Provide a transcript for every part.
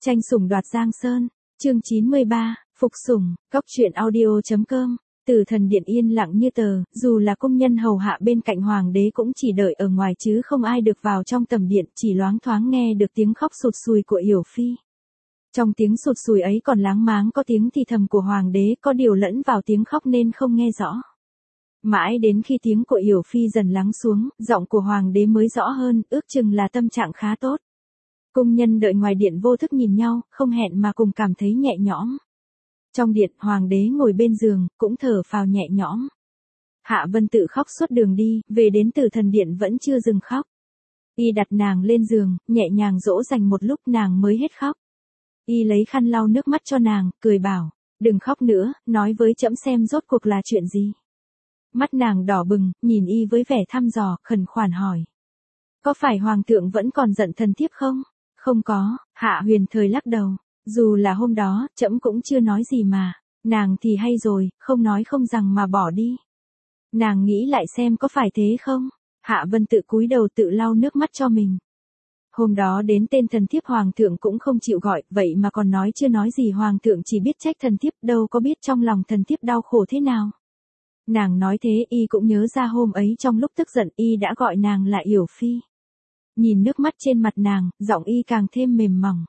Tranh sủng đoạt Giang Sơn, chương 93, Phục sủng, góc truyện audio.com. Từ thần điện yên lặng như tờ, dù là công nhân hầu hạ bên cạnh hoàng đế cũng chỉ đợi ở ngoài chứ không ai được vào trong tầm điện, chỉ loáng thoáng nghe được tiếng khóc sụt sùi của Yểu Phi. Trong tiếng sụt sùi ấy còn láng máng có tiếng thì thầm của hoàng đế, có điều lẫn vào tiếng khóc nên không nghe rõ. Mãi đến khi tiếng của Yểu Phi dần lắng xuống, giọng của hoàng đế mới rõ hơn, ước chừng là tâm trạng khá tốt. Cung nhân đợi ngoài điện vô thức nhìn nhau, không hẹn mà cùng cảm thấy nhẹ nhõm. Trong điện, hoàng đế ngồi bên giường, cũng thở phào nhẹ nhõm. Hạ Vân Tự khóc suốt đường đi, về đến Từ thần điện vẫn chưa dừng khóc. Y đặt nàng lên giường, nhẹ nhàng dỗ dành một lúc nàng mới hết khóc. Y lấy khăn lau nước mắt cho nàng, cười bảo, đừng khóc nữa, nói với trẫm xem rốt cuộc là chuyện gì. Mắt nàng đỏ bừng, nhìn Y với vẻ thăm dò, khẩn khoản hỏi. Có phải hoàng thượng vẫn còn giận thần thiếp không? Không có, Hạ Huyền Thời lắc đầu. Dù là hôm đó, trẫm cũng chưa nói gì mà. Nàng thì hay rồi, không nói không rằng mà bỏ đi. Nàng nghĩ lại xem có phải thế không? Hạ Vân Tự cúi đầu tự lau nước mắt cho mình. Hôm đó đến tên thần thiếp hoàng thượng cũng không chịu gọi, vậy mà còn nói chưa nói gì, hoàng thượng chỉ biết trách thần thiếp, đâu có biết trong lòng thần thiếp đau khổ thế nào. Nàng nói thế, Y cũng nhớ ra hôm ấy trong lúc tức giận Y đã gọi nàng là Yểu Phi. Nhìn nước mắt trên mặt nàng, giọng Y càng thêm mềm mỏng.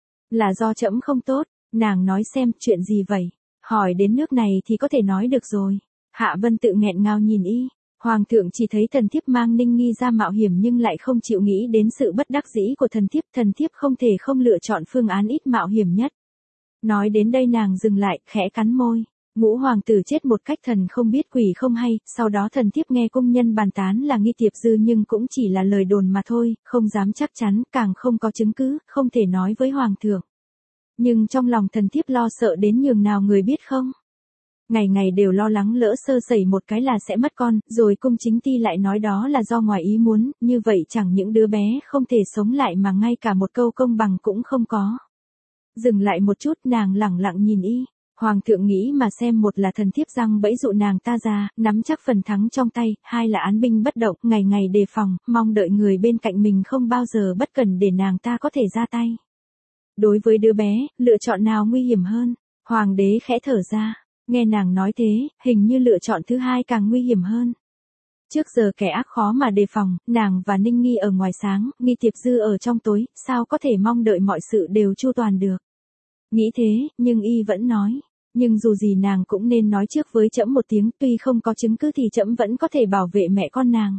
Là do trẫm không tốt, nàng nói xem, chuyện gì vậy? Hỏi đến nước này thì có thể nói được rồi. Hạ Vân Tự nghẹn ngào nhìn Y. Hoàng thượng chỉ thấy thần thiếp mang Ninh Nghi ra mạo hiểm nhưng lại không chịu nghĩ đến sự bất đắc dĩ của thần thiếp không thể không lựa chọn phương án ít mạo hiểm nhất. Nói đến đây nàng dừng lại, khẽ cắn môi. Ngũ hoàng tử chết một cách thần không biết quỷ không hay, sau đó thần thiếp nghe công nhân bàn tán là nghi tiệp dư nhưng cũng chỉ là lời đồn mà thôi, không dám chắc chắn, càng không có chứng cứ, không thể nói với hoàng thượng. Nhưng trong lòng thần thiếp lo sợ đến nhường nào người biết không? Ngày ngày đều lo lắng lỡ sơ sẩy một cái là sẽ mất con, rồi cung chính ti lại nói đó là do ngoài ý muốn, như vậy chẳng những đứa bé không thể sống lại mà ngay cả một câu công bằng cũng không có. Dừng lại một chút, nàng lẳng lặng nhìn Y. Hoàng thượng nghĩ mà xem, một là thần thiếp răng bẫy dụ nàng ta ra, nắm chắc phần thắng trong tay, hai là án binh bất động, ngày ngày đề phòng, mong đợi người bên cạnh mình không bao giờ bất cẩn để nàng ta có thể ra tay. Đối với đứa bé, lựa chọn nào nguy hiểm hơn? Hoàng đế khẽ thở ra, nghe nàng nói thế, hình như lựa chọn thứ hai càng nguy hiểm hơn. Trước giờ kẻ ác khó mà đề phòng, nàng và Ninh Nghi ở ngoài sáng, nghi tiệp dư ở trong tối, sao có thể mong đợi mọi sự đều chu toàn được. Nghĩ thế, nhưng Y vẫn nói. Nhưng dù gì nàng cũng nên nói trước với trẫm một tiếng, tuy không có chứng cứ thì trẫm vẫn có thể bảo vệ mẹ con nàng.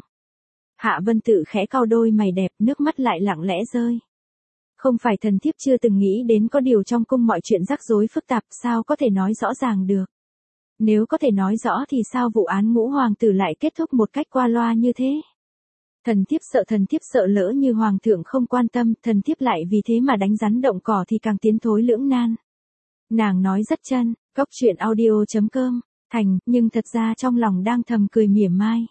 Hạ Vân Tự khẽ cau đôi mày đẹp, nước mắt lại lặng lẽ rơi. Không phải thần thiếp chưa từng nghĩ đến có điều trong cung mọi chuyện rắc rối phức tạp, sao có thể nói rõ ràng được. Nếu có thể nói rõ thì sao vụ án ngũ hoàng tử lại kết thúc một cách qua loa như thế. Thần thiếp sợ lỡ như hoàng thượng không quan tâm, thần thiếp lại vì thế mà đánh rắn động cỏ thì càng tiến thối lưỡng nan. Nàng nói rất chân, góc truyện audio.com, thành, nhưng thật ra trong lòng đang thầm cười mỉa mai.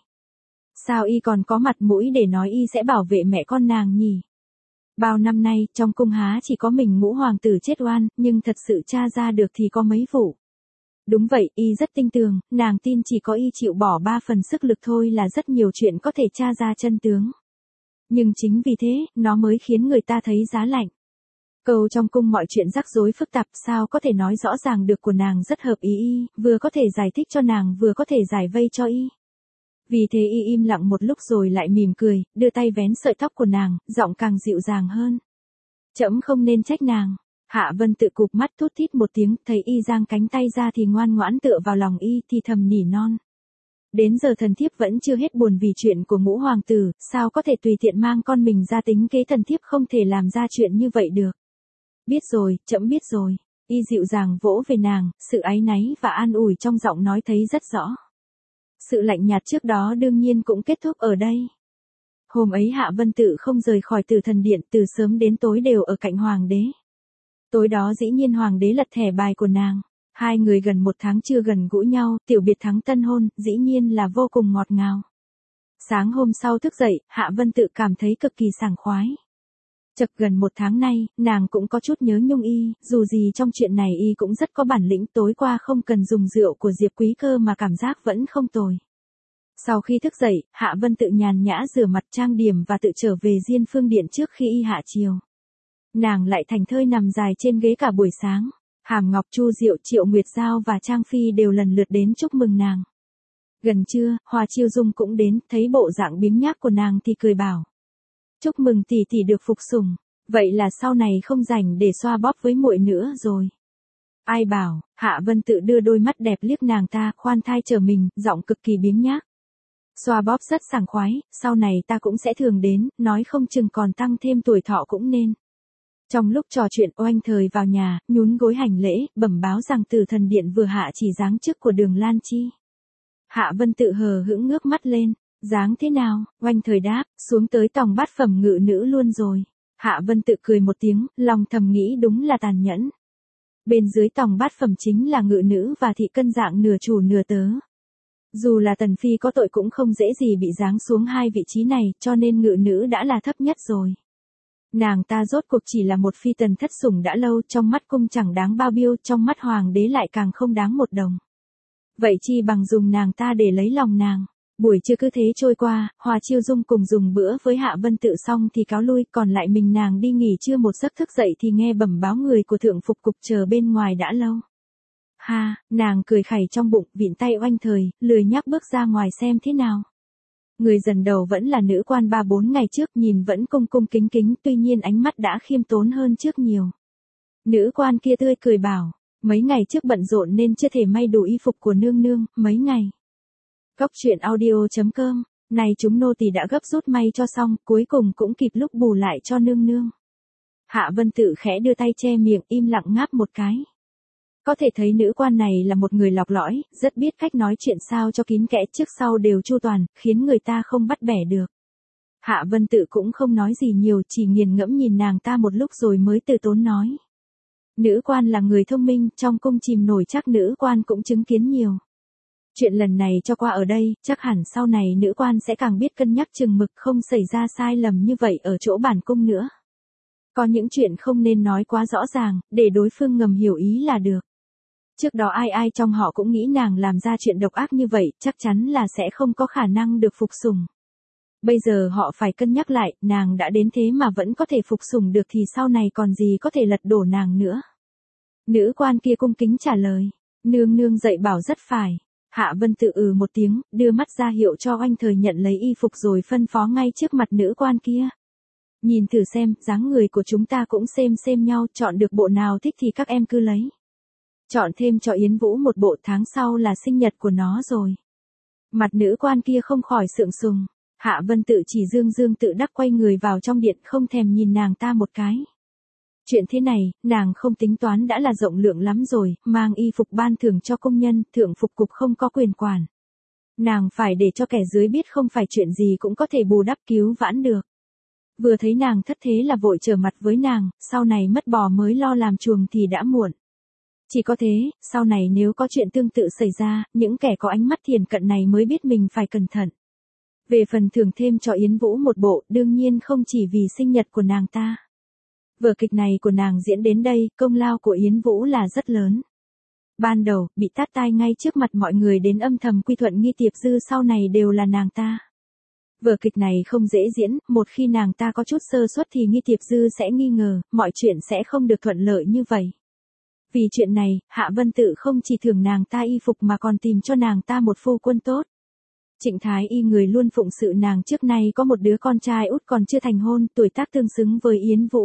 Sao Y còn có mặt mũi để nói Y sẽ bảo vệ mẹ con nàng nhỉ? Bao năm nay, trong cung há chỉ có mình ngũ hoàng tử chết oan, nhưng thật sự tra ra được thì có mấy vụ. Đúng vậy, Y rất tin tưởng, nàng tin chỉ có Y chịu bỏ 3 phần sức lực thôi là rất nhiều chuyện có thể tra ra chân tướng. Nhưng chính vì thế, nó mới khiến người ta thấy giá lạnh. Câu trong cung mọi chuyện rắc rối phức tạp, sao có thể nói rõ ràng được của nàng rất hợp ý Y, vừa có thể giải thích cho nàng vừa có thể giải vây cho Y. Vì thế Y im lặng một lúc rồi lại mỉm cười, đưa tay vén sợi tóc của nàng, giọng càng dịu dàng hơn. Trẫm không nên trách nàng. Hạ Vân Tự cụp mắt thút thít một tiếng, thấy Y giang cánh tay ra thì ngoan ngoãn tựa vào lòng Y thì thầm nỉ non. Đến giờ thần thiếp vẫn chưa hết buồn vì chuyện của ngũ hoàng tử, sao có thể tùy tiện mang con mình ra tính kế, thần thiếp không thể làm ra chuyện như vậy được. Biết rồi, trẫm biết rồi. Y dịu dàng vỗ về nàng, sự áy náy và an ủi trong giọng nói thấy rất rõ. Sự lạnh nhạt trước đó đương nhiên cũng kết thúc ở đây. Hôm ấy Hạ Vân Tự không rời khỏi Từ thần điện, từ sớm đến tối đều ở cạnh hoàng đế. Tối đó dĩ nhiên hoàng đế lật thẻ bài của nàng. Hai người gần một tháng chưa gần gũi nhau, tiểu biệt thắng tân hôn, dĩ nhiên là vô cùng ngọt ngào. Sáng hôm sau thức dậy, Hạ Vân Tự cảm thấy cực kỳ sảng khoái. Chật gần một tháng nay, nàng cũng có chút nhớ nhung Y, dù gì trong chuyện này Y cũng rất có bản lĩnh, tối qua không cần dùng rượu của Diệp Quý Cơ mà cảm giác vẫn không tồi. Sau khi thức dậy, Hạ Vân Tự nhàn nhã rửa mặt trang điểm và tự trở về Diên Phương Điện trước khi Y hạ chiều. Nàng lại thành thơi nằm dài trên ghế cả buổi sáng. Hàm Ngọc, Chu Diệu, Triệu Nguyệt Giao và Trang Phi đều lần lượt đến chúc mừng nàng. Gần trưa, Hoa Chiêu Dung cũng đến, thấy bộ dạng biếng nhác của nàng thì cười bảo. Chúc mừng tỷ tỷ được phục sủng, vậy là sau này không rảnh để xoa bóp với muội nữa rồi. Ai bảo, Hạ Vân Tự đưa đôi mắt đẹp liếc nàng ta, khoan thai trở mình, giọng cực kỳ biếng nhác. Xoa bóp rất sảng khoái, sau này ta cũng sẽ thường đến, nói không chừng còn tăng thêm tuổi thọ cũng nên. Trong lúc trò chuyện, Oanh Thời vào nhà, nhún gối hành lễ, bẩm báo rằng Tử Thần Điện vừa hạ chỉ giáng chức của Đường Lan Chi. Hạ Vân Tự hờ hững ngước mắt lên, giáng thế nào? Oanh Thời đáp, xuống tới tòng bát phẩm ngự nữ luôn rồi. Hạ Vân Tự cười một tiếng, lòng thầm nghĩ đúng là tàn nhẫn. Bên dưới tòng bát phẩm chính là ngự nữ và thị cân dạng nửa chủ nửa tớ. Dù là Tần Phi có tội cũng không dễ gì bị giáng xuống hai vị trí này, cho nên ngự nữ đã là thấp nhất rồi. Nàng ta rốt cuộc chỉ là một phi tần thất sủng đã lâu, trong mắt cung chẳng đáng bao biêu, trong mắt hoàng đế lại càng không đáng một đồng. Vậy chi bằng dùng nàng ta để lấy lòng nàng. Buổi trưa cứ thế trôi qua, Hoa Chiêu Dung cùng dùng bữa với Hạ Vân Tự xong thì cáo lui, còn lại mình nàng đi nghỉ trưa. Một giấc thức dậy thì nghe bẩm báo người của Thượng Phục Cục chờ bên ngoài đã lâu. Ha, nàng cười khẩy trong bụng, vịn tay Oanh Thời, lười nhác bước ra ngoài xem thế nào. Người dần đầu vẫn là nữ quan 3-4 ngày trước, nhìn vẫn cung cung kính kính, tuy nhiên ánh mắt đã khiêm tốn hơn trước nhiều. Nữ quan kia tươi cười bảo, mấy ngày trước bận rộn nên chưa thể may đủ y phục của nương nương, mấy ngày. Cóc truyện audio.com, này chúng nô tỳ đã gấp rút may cho xong, cuối cùng cũng kịp lúc bù lại cho nương nương. Hạ Vân Tự khẽ đưa tay che miệng, im lặng ngáp một cái. Có thể thấy nữ quan này là một người lọc lõi, rất biết cách nói chuyện sao cho kín kẽ, trước sau đều chu toàn, khiến người ta không bắt bẻ được. Hạ Vân Tự cũng không nói gì nhiều, chỉ nghiền ngẫm nhìn nàng ta một lúc rồi mới từ tốn nói. Nữ quan là người thông minh, trong cung chìm nổi chắc nữ quan cũng chứng kiến nhiều. Chuyện lần này cho qua ở đây, chắc hẳn sau này nữ quan sẽ càng biết cân nhắc chừng mực, không xảy ra sai lầm như vậy ở chỗ bản cung nữa. Có những chuyện không nên nói quá rõ ràng, để đối phương ngầm hiểu ý là được. Trước đó ai trong họ cũng nghĩ nàng làm ra chuyện độc ác như vậy, chắc chắn là sẽ không có khả năng được phục sủng. Bây giờ họ phải cân nhắc lại, nàng đã đến thế mà vẫn có thể phục sủng được thì sau này còn gì có thể lật đổ nàng nữa. Nữ quan kia cung kính trả lời, nương nương dạy bảo rất phải. Hạ Vân Tự một tiếng, đưa mắt ra hiệu cho Oanh Thời nhận lấy y phục rồi phân phó ngay trước mặt nữ quan kia. Nhìn thử xem, dáng người của chúng ta cũng xem nhau, chọn được bộ nào thích thì các em cứ lấy. Chọn thêm cho Yến Vũ một bộ, tháng sau là sinh nhật của nó rồi. Mặt nữ quan kia không khỏi sượng sùng. Hạ Vân Tự chỉ dương tự đắc quay người vào trong điện, không thèm nhìn nàng ta một cái. Chuyện thế này, nàng không tính toán đã là rộng lượng lắm rồi, mang y phục ban thưởng cho công nhân, Thượng Phục Cục không có quyền quản. Nàng phải để cho kẻ dưới biết không phải chuyện gì cũng có thể bù đắp cứu vãn được. Vừa thấy nàng thất thế là vội trở mặt với nàng, sau này mất bò mới lo làm chuồng thì đã muộn. Chỉ có thế, sau này nếu có chuyện tương tự xảy ra, những kẻ có ánh mắt thiền cận này mới biết mình phải cẩn thận. Về phần thưởng thêm cho Yến Vũ một bộ, đương nhiên không chỉ vì sinh nhật của nàng ta. Vở kịch này của nàng diễn đến đây, công lao của Yến Vũ là rất lớn. Ban đầu, bị tát tai ngay trước mặt mọi người đến âm thầm quy thuận Nghi Tiệp Dư sau này đều là nàng ta. Vở kịch này không dễ diễn, một khi nàng ta có chút sơ suất thì Nghi Tiệp Dư sẽ nghi ngờ, mọi chuyện sẽ không được thuận lợi như vậy. Vì chuyện này, Hạ Vân Tự không chỉ thưởng nàng ta y phục mà còn tìm cho nàng ta một phu quân tốt. Trịnh Thái Y người luôn phụng sự nàng trước nay có một đứa con trai út còn chưa thành hôn, tuổi tác tương xứng với Yến Vũ.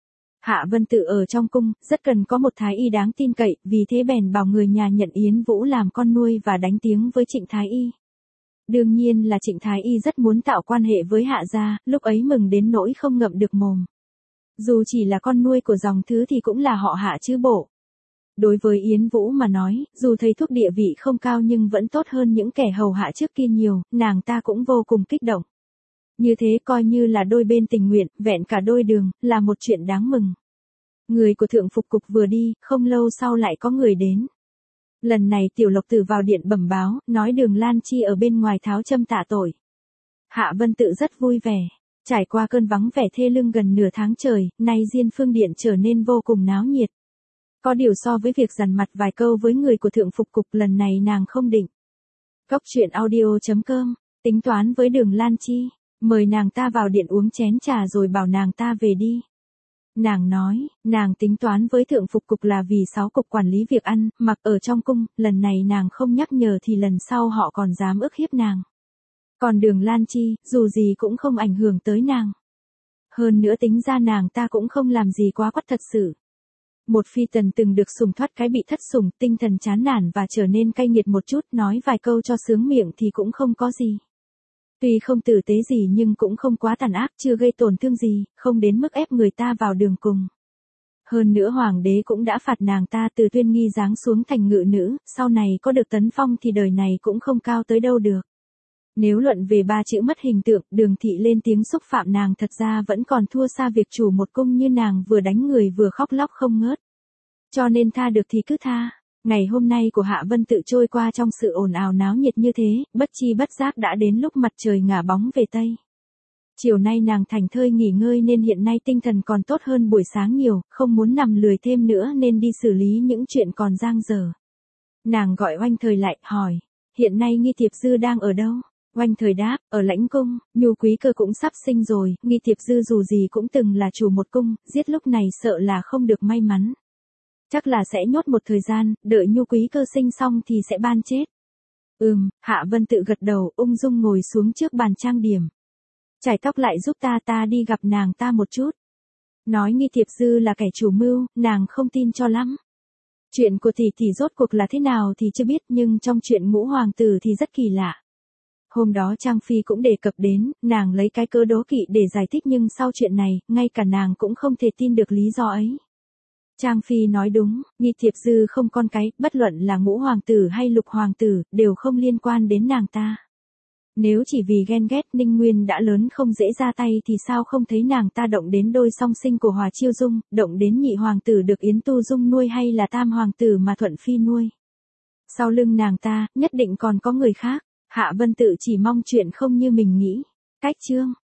Hạ Vân Tự ở trong cung, rất cần có một thái y đáng tin cậy, vì thế bèn bảo người nhà nhận Yến Vũ làm con nuôi và đánh tiếng với Trịnh Thái Y. Đương nhiên là Trịnh Thái Y rất muốn tạo quan hệ với Hạ gia, lúc ấy mừng đến nỗi không ngậm được mồm. Dù chỉ là con nuôi của dòng thứ thì cũng là họ Hạ chứ bộ. Đối với Yến Vũ mà nói, dù thầy thuốc địa vị không cao nhưng vẫn tốt hơn những kẻ hầu hạ trước kia nhiều, nàng ta cũng vô cùng kích động. Như thế coi như là đôi bên tình nguyện, vẹn cả đôi đường, là một chuyện đáng mừng. Người của Thượng Phục Cục vừa đi, không lâu sau lại có người đến. Lần này Tiểu Lộc Tử vào điện bẩm báo, nói Đường Lan Chi ở bên ngoài tháo châm tạ tội. Hạ Vân Tự rất vui vẻ. Trải qua cơn vắng vẻ thê lương gần nửa tháng trời, nay Diên Phương Điện trở nên vô cùng náo nhiệt. Có điều so với việc dằn mặt vài câu với người của Thượng Phục Cục lần này nàng không định. Cóc truyện audio.com, tính toán với Đường Lan Chi, mời nàng ta vào điện uống chén trà rồi bảo nàng ta về đi. Nàng nói, nàng tính toán với thượng phục cục là vì 6 cục quản lý việc ăn, mặc ở trong cung, lần này nàng không nhắc nhở thì lần sau họ còn dám ức hiếp nàng. Còn Đường Lan Chi, dù gì cũng không ảnh hưởng tới nàng. Hơn nữa tính ra nàng ta cũng không làm gì quá quắt thật sự. Một phi tần từng được sủng thoát cái bị thất sủng, tinh thần chán nản và trở nên cay nghiệt một chút, nói vài câu cho sướng miệng thì cũng không có gì. Tuy không tử tế gì nhưng cũng không quá tàn ác, chưa gây tổn thương gì, không đến mức ép người ta vào đường cùng. Hơn nữa hoàng đế cũng đã phạt nàng ta từ tuyên nghi giáng xuống thành ngự nữ, sau này có được tấn phong thì đời này cũng không cao tới đâu được. Nếu luận về 3 chữ mất hình tượng, Đường thị lên tiếng xúc phạm nàng thật ra vẫn còn thua xa việc chủ một cung như nàng vừa đánh người vừa khóc lóc không ngớt. Cho nên tha được thì cứ tha. Ngày hôm nay của Hạ Vân Tự trôi qua trong sự ồn ào náo nhiệt như thế, bất chi bất giác đã đến lúc mặt trời ngả bóng về Tây. Chiều nay nàng thảnh thơi nghỉ ngơi nên hiện nay tinh thần còn tốt hơn buổi sáng nhiều, không muốn nằm lười thêm nữa nên đi xử lý những chuyện còn dang dở. Nàng gọi Oanh Thời lại, hỏi, hiện nay Nghi Thiệp Dư đang ở đâu? Oanh Thời đáp, ở lãnh cung, Nhu Quý Cơ cũng sắp sinh rồi, Nghi Thiệp Dư dù gì cũng từng là chủ một cung, giết lúc này sợ là không được may mắn. Chắc là sẽ nhốt một thời gian, đợi Nhu Quý Cơ sinh xong thì sẽ ban chết. Hạ Vân Tự gật đầu, ung dung ngồi xuống trước bàn trang điểm. Chải tóc lại giúp ta đi gặp nàng ta một chút. Nói Nghi Thiệp Dư là kẻ chủ mưu, nàng không tin cho lắm. Chuyện của tỷ rốt cuộc là thế nào thì chưa biết, nhưng trong chuyện Ngũ hoàng tử thì rất kỳ lạ. Hôm đó Trang Phi cũng đề cập đến, nàng lấy cái cớ đố kỵ để giải thích nhưng sau chuyện này, ngay cả nàng cũng không thể tin được lý do ấy. Trang Phi nói đúng, Nghi Thiệp Dư không con cái, bất luận là Ngũ hoàng tử hay Lục hoàng tử, đều không liên quan đến nàng ta. Nếu chỉ vì ghen ghét Ninh Nguyên đã lớn không dễ ra tay thì sao không thấy nàng ta động đến đôi song sinh của Hòa Chiêu Dung, động đến nhị hoàng tử được Yến Tu Dung nuôi hay là tam hoàng tử mà Thuận Phi nuôi. Sau lưng nàng ta, nhất định còn có người khác. Hạ Vân Tự chỉ mong chuyện không như mình nghĩ. Cách chương